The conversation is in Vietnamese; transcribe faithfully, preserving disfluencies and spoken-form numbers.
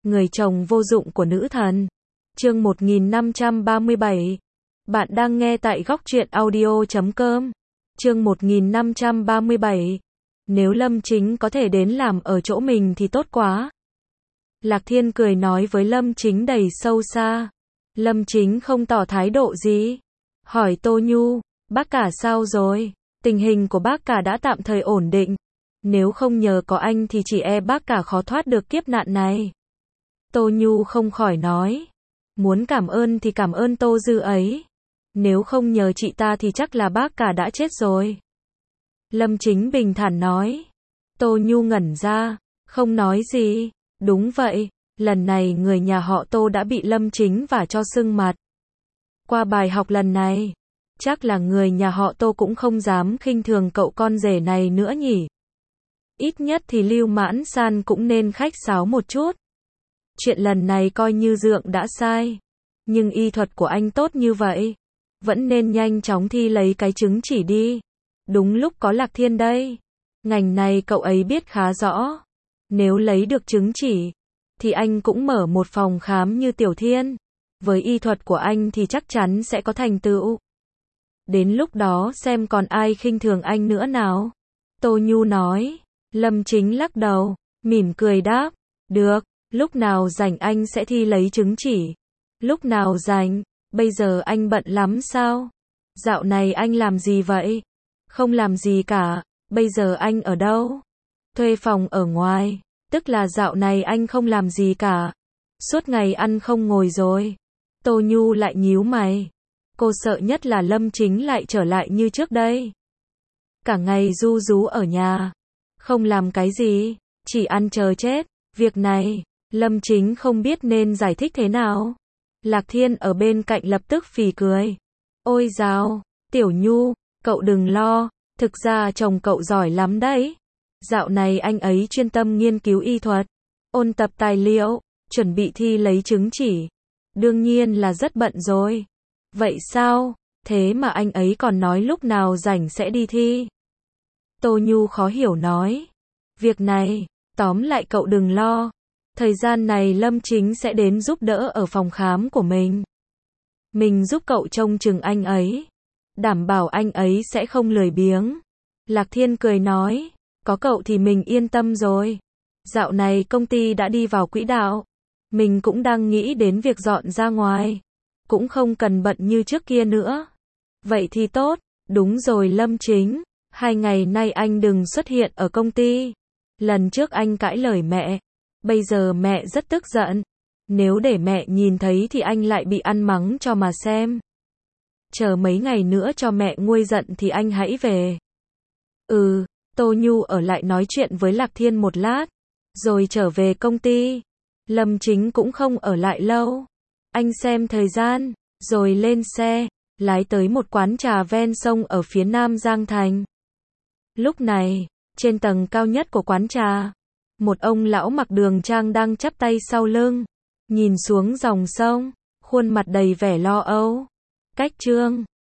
Người chồng vô dụng của nữ thần. Chương một nghìn năm trăm ba mươi bảy. Bạn đang nghe tại góc truyện audio chấm com. Chương một nghìn năm trăm ba mươi bảy. Nếu Lâm Chính có thể đến làm ở chỗ mình thì tốt quá. Lạc Thiên cười nói với Lâm Chính đầy sâu xa. Lâm Chính không tỏ thái độ gì. Hỏi Tô Nhu, bác cả sao rồi? Tình hình của bác cả đã tạm thời ổn định. Nếu không nhờ có anh thì chỉ e bác cả khó thoát được kiếp nạn này. Tô Nhu không khỏi nói. Muốn cảm ơn thì cảm ơn Tô Dư ấy. Nếu không nhờ chị ta thì chắc là bác cả đã chết rồi. Lâm Chính bình thản nói. Tô Nhu ngẩn ra, không nói gì. Đúng vậy, lần này người nhà họ Tô đã bị Lâm Chính vả cho sưng mặt. Qua bài học lần này, chắc là người nhà họ Tô cũng không dám khinh thường cậu con rể này nữa nhỉ. Ít nhất thì Lưu Mãn San cũng nên khách sáo một chút. Chuyện lần này coi như Dượng đã sai. Nhưng y thuật của anh tốt như vậy, vẫn nên nhanh chóng thi lấy cái chứng chỉ đi. Đúng lúc có Lạc Thiên đây. Ngành này cậu ấy biết khá rõ. Nếu lấy được chứng chỉ, thì anh cũng mở một phòng khám như Tiểu Thiên. Với y thuật của anh thì chắc chắn sẽ có thành tựu. Đến lúc đó xem còn ai khinh thường anh nữa nào. Tô Nhu nói. Lâm Chính lắc đầu, mỉm cười đáp. Được, lúc nào rảnh anh sẽ thi lấy chứng chỉ. Lúc nào rảnh, bây giờ anh bận lắm sao? Dạo này anh làm gì vậy? Không làm gì cả, bây giờ anh ở đâu? Thuê phòng ở ngoài, tức là dạo này anh không làm gì cả. Suốt ngày ăn không ngồi rồi. Tô Nhu lại nhíu mày. Cô sợ nhất là Lâm Chính lại trở lại như trước đây. Cả ngày ru rú ở nhà. Không làm cái gì, chỉ ăn chờ chết. Việc này, Lâm Chính không biết nên giải thích thế nào. Lạc Thiên ở bên cạnh lập tức phì cười. Ôi dào, Tiểu Nhu, cậu đừng lo, thực ra chồng cậu giỏi lắm đấy. Dạo này anh ấy chuyên tâm nghiên cứu y thuật, ôn tập tài liệu, chuẩn bị thi lấy chứng chỉ. Đương nhiên là rất bận rồi. Vậy sao, thế mà anh ấy còn nói lúc nào rảnh sẽ đi thi. Tô Nhu khó hiểu nói. Việc này, tóm lại cậu đừng lo. Thời gian này Lâm Chính sẽ đến giúp đỡ ở phòng khám của mình. Mình giúp cậu trông chừng anh ấy. Đảm bảo anh ấy sẽ không lười biếng. Lạc Thiên cười nói. Có cậu thì mình yên tâm rồi. Dạo này công ty đã đi vào quỹ đạo. Mình cũng đang nghĩ đến việc dọn ra ngoài. Cũng không cần bận như trước kia nữa. Vậy thì tốt. Đúng rồi Lâm Chính. Hai ngày nay anh đừng xuất hiện ở công ty. Lần trước anh cãi lời mẹ. Bây giờ mẹ rất tức giận. Nếu để mẹ nhìn thấy thì anh lại bị ăn mắng cho mà xem. Chờ mấy ngày nữa cho mẹ nguôi giận thì anh hãy về. Ừ, Tô Nhu ở lại nói chuyện với Lạc Thiên một lát. Rồi trở về công ty. Lâm Chính cũng không ở lại lâu. Anh xem thời gian, rồi lên xe, lái tới một quán trà ven sông ở phía nam Giang Thành. Lúc này, trên tầng cao nhất của quán trà, một ông lão mặc đường trang đang chắp tay sau lưng, nhìn xuống dòng sông, khuôn mặt đầy vẻ lo âu. Cách Trương